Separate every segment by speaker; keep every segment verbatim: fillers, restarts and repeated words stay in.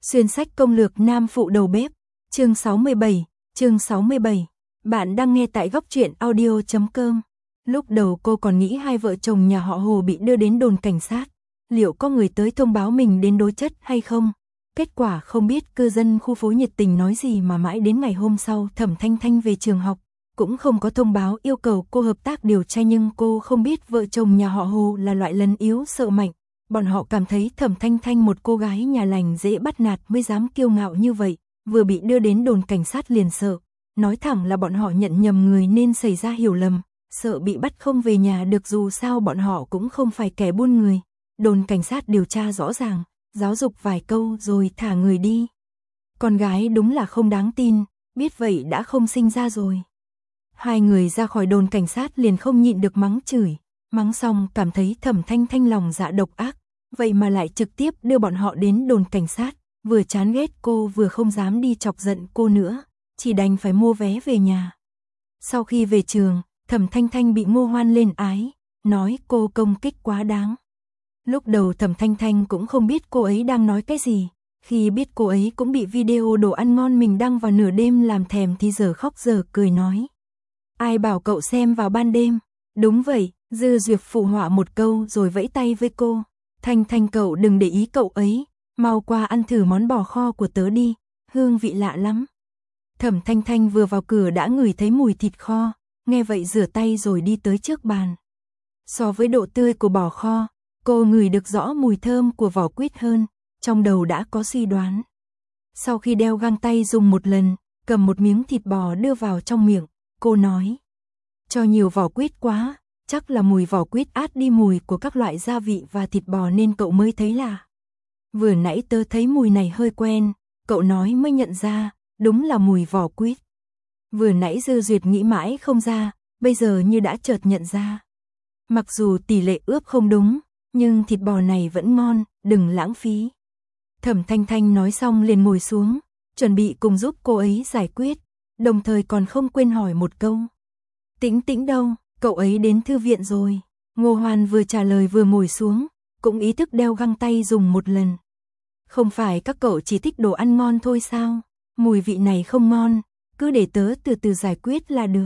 Speaker 1: Xuyên sách công lược nam phụ đầu bếp, chương sáu mươi bảy, chương sáu mươi bảy. Bạn đang nghe tại góc truyện audio chấm com. Lúc đầu cô còn nghĩ hai vợ chồng nhà họ Hồ bị đưa đến đồn cảnh sát, liệu có người tới thông báo mình đến đối chất hay không? Kết quả không biết cư dân khu phố nhiệt tình nói gì mà mãi đến ngày hôm sau Thẩm Thanh Thanh về trường học, cũng không có thông báo yêu cầu cô hợp tác điều tra, nhưng cô không biết vợ chồng nhà họ Hồ là loại lấn yếu sợ mạnh. Bọn họ cảm thấy Thẩm Thanh Thanh một cô gái nhà lành dễ bắt nạt mới dám kiêu ngạo như vậy, vừa bị đưa đến đồn cảnh sát liền sợ. Nói thẳng là bọn họ nhận nhầm người nên xảy ra hiểu lầm, sợ bị bắt không về nhà được, dù sao bọn họ cũng không phải kẻ buôn người. Đồn cảnh sát điều tra rõ ràng, giáo dục vài câu rồi thả người đi. Con gái đúng là không đáng tin, biết vậy đã không sinh ra rồi. Hai người ra khỏi đồn cảnh sát liền không nhịn được mắng chửi, mắng xong cảm thấy Thẩm Thanh Thanh lòng dạ độc ác, vậy mà lại trực tiếp đưa bọn họ đến đồn cảnh sát, vừa chán ghét cô vừa không dám đi chọc giận cô nữa, chỉ đành phải mua vé về nhà. Sau khi về trường, Thẩm Thanh Thanh bị Ngô Hoan lên ái, nói cô công kích quá đáng. Lúc đầu Thẩm Thanh Thanh cũng không biết cô ấy đang nói cái gì, khi biết cô ấy cũng bị video đồ ăn ngon mình đăng vào nửa đêm làm thèm thì giờ khóc giờ cười nói: ai bảo cậu xem vào ban đêm? Đúng vậy, Dư Duyệt phụ họa một câu rồi vẫy tay với cô: Thanh Thanh cậu đừng để ý cậu ấy, mau qua ăn thử món bò kho của tớ đi, hương vị lạ lắm. Thẩm Thanh Thanh vừa vào cửa đã ngửi thấy mùi thịt kho, nghe vậy rửa tay rồi đi tới trước bàn. So với độ tươi của bò kho, cô ngửi được rõ mùi thơm của vỏ quýt hơn, trong đầu đã có suy đoán. Sau khi đeo găng tay dùng một lần, cầm một miếng thịt bò đưa vào trong miệng, cô nói: cho nhiều vỏ quýt quá, chắc là mùi vỏ quýt át đi mùi của các loại gia vị và thịt bò nên cậu mới thấy lạ. Vừa nãy tớ thấy mùi này hơi quen, cậu nói mới nhận ra, đúng là mùi vỏ quýt. Vừa nãy Dư Duyệt nghĩ mãi không ra, bây giờ như đã chợt nhận ra. Mặc dù tỷ lệ ướp không đúng, nhưng thịt bò này vẫn ngon, đừng lãng phí. Thẩm Thanh Thanh nói xong liền ngồi xuống, chuẩn bị cùng giúp cô ấy giải quyết, đồng thời còn không quên hỏi một câu: Tĩnh Tĩnh đâu, cậu ấy đến thư viện rồi? Ngô Hoan vừa trả lời vừa ngồi xuống, cũng ý thức đeo găng tay dùng một lần. Không phải các cậu chỉ thích đồ ăn ngon thôi sao? Mùi vị này không ngon, cứ để tớ từ từ giải quyết là được.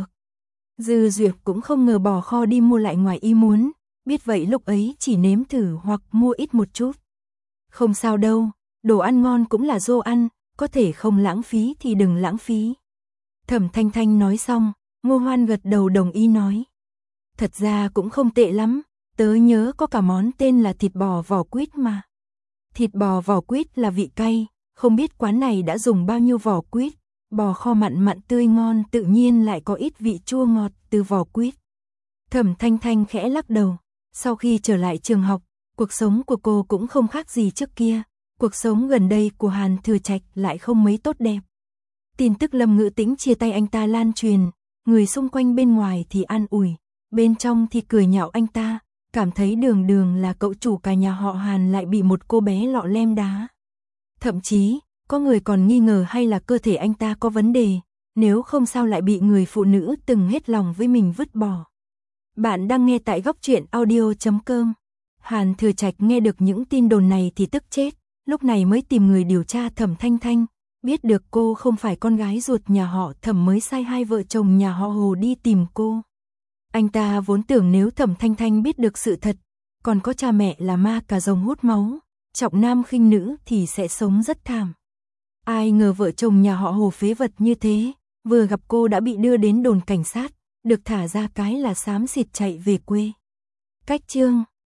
Speaker 1: Dư Duyệt cũng không ngờ bò kho đi mua lại ngoài ý muốn, biết vậy lúc ấy chỉ nếm thử hoặc mua ít một chút. Không sao đâu, đồ ăn ngon cũng là dô ăn, có thể không lãng phí thì đừng lãng phí. Thẩm Thanh Thanh nói xong, Ngô Hoan gật đầu đồng ý nói: thật ra cũng không tệ lắm, tớ nhớ có cả món tên là thịt bò vỏ quýt mà. Thịt bò vỏ quýt là vị cay, không biết quán này đã dùng bao nhiêu vỏ quýt, bò kho mặn mặn tươi ngon tự nhiên lại có ít vị chua ngọt từ vỏ quýt. Thẩm Thanh Thanh khẽ lắc đầu, sau khi trở lại trường học, cuộc sống của cô cũng không khác gì trước kia, cuộc sống gần đây của Hàn Thừa Trạch lại không mấy tốt đẹp. Tin tức Lâm Ngữ Tĩnh chia tay anh ta lan truyền, người xung quanh bên ngoài thì an ủi, bên trong thì cười nhạo anh ta, cảm thấy đường đường là cậu chủ cả nhà họ Hàn lại bị một cô bé lọ lem đá. Thậm chí, có người còn nghi ngờ hay là cơ thể anh ta có vấn đề, nếu không sao lại bị người phụ nữ từng hết lòng với mình vứt bỏ. Bạn đang nghe tại góc truyện audio chấm com. Hàn Thừa Trạch nghe được những tin đồn này thì tức chết, lúc này mới tìm người điều tra Thẩm Thanh Thanh, biết được cô không phải con gái ruột nhà họ Thẩm mới sai hai vợ chồng nhà họ Hồ đi tìm cô. Anh ta vốn tưởng nếu Thẩm Thanh Thanh biết được sự thật, còn có cha mẹ là ma cà rồng hút máu, trọng nam khinh nữ thì sẽ sống rất thảm. Ai ngờ vợ chồng nhà họ Hồ phế vật như thế, vừa gặp cô đã bị đưa đến đồn cảnh sát, được thả ra cái là xám xịt chạy về quê. Cách chương